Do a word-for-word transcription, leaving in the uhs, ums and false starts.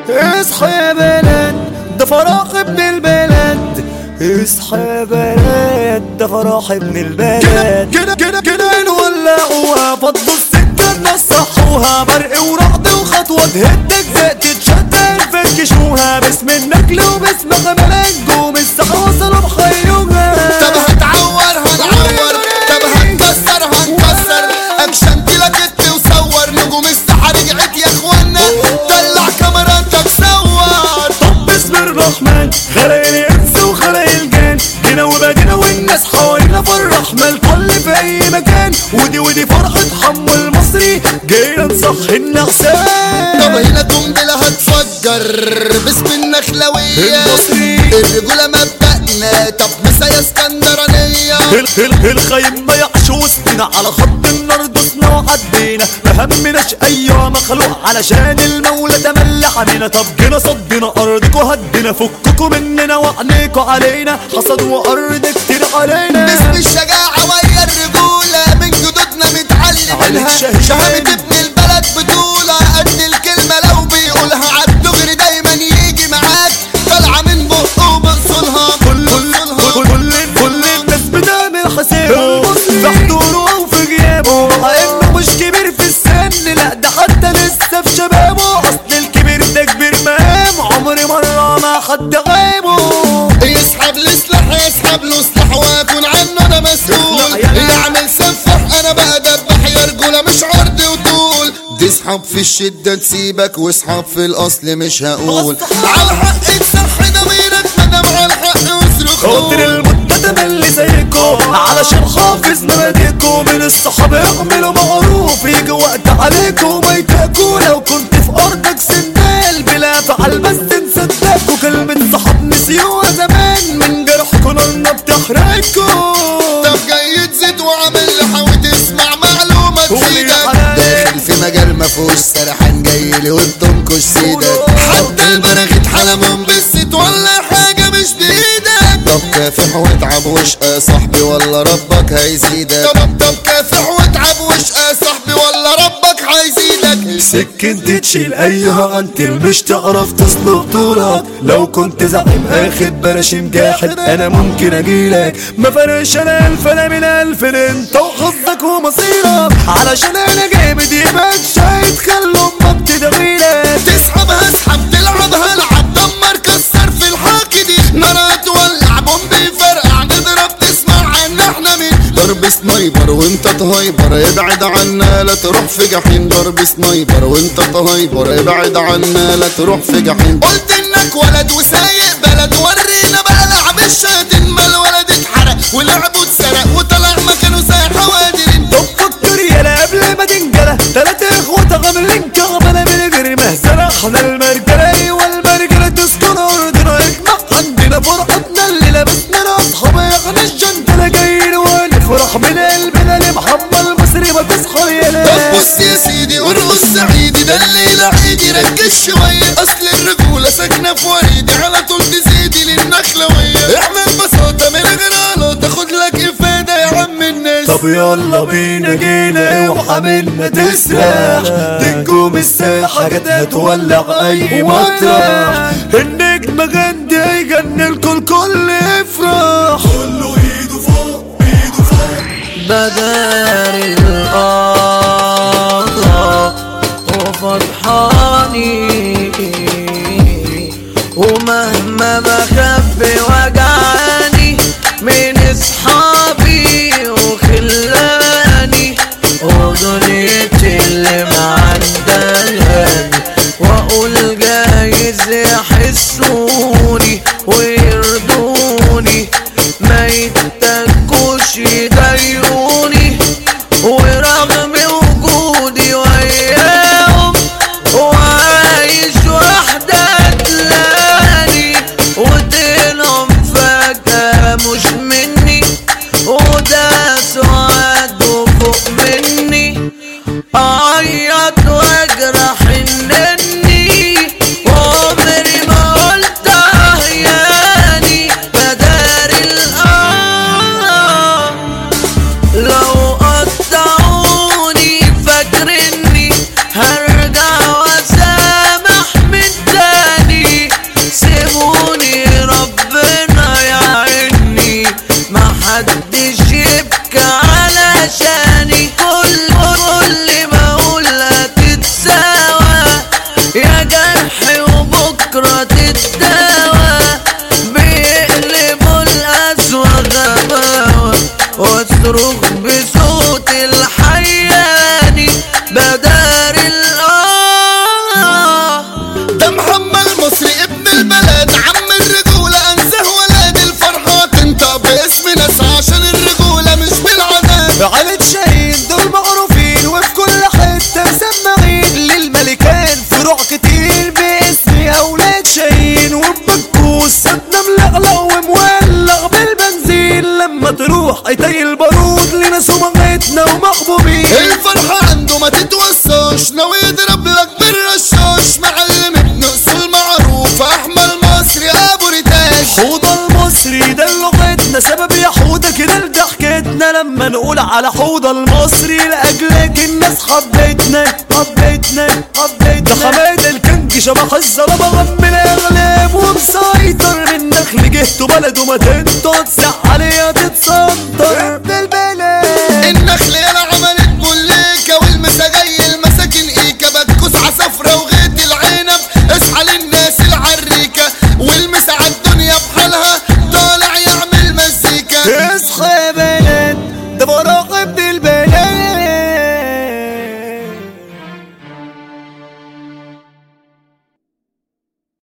اصحى يا بلد ده فراح ابن البلد، اصحى يا بلد ده فراح ابن البلد. كده كده كده نولعوها فضوا السكة نصحوها، برق ورعد وخطوة تهدك زق تتشتت فكشوها، باسم النجل وباسم غمال نجوم الساحة وصلوا بخيلوها. طب هتعور هنعور، طب هنكسر هنكسر، اكشن كده كت وصور، نجوم الساحة رجعت يا اخوانا، طلع كاميراتك صور. طب باسم الرحمن خلق الانس وخلق الجان، جينا وبدينا والناس حوالينا فرح ما الكل في اي مكان، ودي ودي فرحة حمو المصري جينا نصحي النعسان. طب هنا قنبلة هتفجر باسم النخلوية المصري، الرجولة مبدأنا، طب مسايا اسكندرانية. الخيم ما يعش وسطنا، على خط النار دوسنا وعدينا، ما همناش ايوه مخلوق علشان المولى تملي حمينا. طب جينا صدينا ارضكوا هدينا، فككوا مننا وعنيكوا علينا، حصد وارض كتير علينا. باسم الشجاعة ويا الرجولة من جدودنا متعلمينها، شهامة ابن البلد بطولة قد الكلمة لو بيقولها، عالدغري دايما يجي معاك طالعة من بقه وبصولها. كل كل كل كل الناس بتعمل حسابه في حضوره او في غيابه، مع انه مش كبير في السن لا ده حتى لسه في شبابه، اصل الكبير ده كبير مقام عمري مرة ما حد غايبه. يسحب لي سلاح يسحب له سلاح واكون عنه انا مسؤول، يعمل سفح انا بقى دبح يا رجولة مش عرض وطول، دي اصحاب في الشدة تسيبك واصحاب في الاصل مش هقول، على حق تصحي ضميرك مدام على الحق واصرخ. خاطر المدة تملي زيكو علشان حافظ مبادئكو، من الصحاب اعملوا معروف يجي وقت عليكو ما يتاكو، لو كنت في ارضك سندال بلا فعل بس نصدقكو، كلمة صحاب نسيوها زمان من جرحكو نارنا بتحرقكو. طب جاي تزيد وعامل لحاوي تسمع معلومة تفيدك، داخل في مجال مفهوش سرحان جاي لي وبتنكش سيدك، حتى البراغيث حلمهم بالست ولا حاجة مش بايدك. طب كافح واتعب واشقى صاحبي ولا ربك هيزيدك، طب طب كافح واتعب واشقى صاحبي ولا ربك هيزيدك. سكنت تشيل ايها عنتل مش تعرف تصلب طولك، لو كنت زعيم اخد بلاش مجاحد انا ممكن اجيلك، ما فرقش انا الف انا من الف انت وحظك ومصيرك، علشان انا جامد يبقى شايد خلوا امك تدعيلك. تسحب هسحب تلعب هلعب دمر كسر في الحاكدي، نار تولع بومب يفرقع نضرب تسمع عنا احنا مين، ضرب سنايبر وانت تهايبر ابعد عنا لا تروح في جحيم، ضرب سنايبر وانت تهايبر ابعد عنا لا تروح في جحيم. قلت انك ولد وسايق بلد ورينا بقى لعب الشاتين، ما الولد اتحرق ولعبه اتسرق وطلع مكانه زي حوادرين. طب فكر يالا قبل ما تنجلى تلات اخوات عاملين كعبنا من غير مهزلة، احنا المرجلة ايوه المرجلة تسكن ارضنا اجمع عندنا فرحتنا اللي لابسنا اصحاب اغنى الجنتلة جايين ونفرح من قلبنا لمحمد المصري ما تصحى يالا. طب بص يا سيدي ارقص سعيدي ده الليلة عيدي ركز شوية، اصل الرجولة ساكنة في وريدي على طول تزيدي للنخلوية، اعمل بساطة من غير غلط تاخد لك افادة يا عم الناس. طب يلا بينا جينا وحاملنا تسرح، دي نجوم الساحة جت هتولع اي مطرح، النجم غندي هيجنن الكل كل يفرح، كله ايده فوق ايده فوق. بدار الأرض وفرحاني ومهما بخبي وجعاني من اصحابي وخلاني ودنيتي اللي معندلاني، واقول جايز يحسوني ويرضوني ما يتكوش يضايقوني، ورغم وجودي وياهم وعايش جينا نقول على حوضة المصري لأجلك الناس حبيتنا حبيتنا حبيتنا. ده حماد الكنج شبح الظلمة غمنا اغلب ومسيطر، من دخل جهته بلده ما تنطط، سح عليها تتصدر.